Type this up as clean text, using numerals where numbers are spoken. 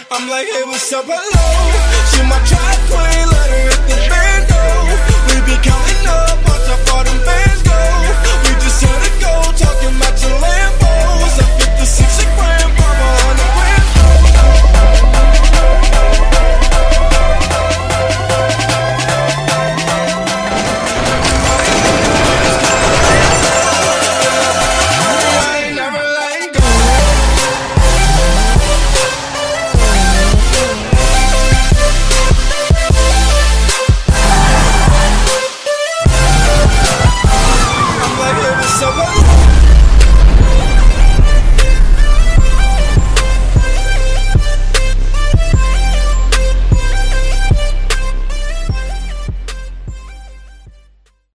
I'm like, hey, what's up, hello? She my track queen, let her hit the bando. We be counting up, watch how far them bands go. We just had to go, talking about your Lambos. I 56 a grand, mama on the grand. So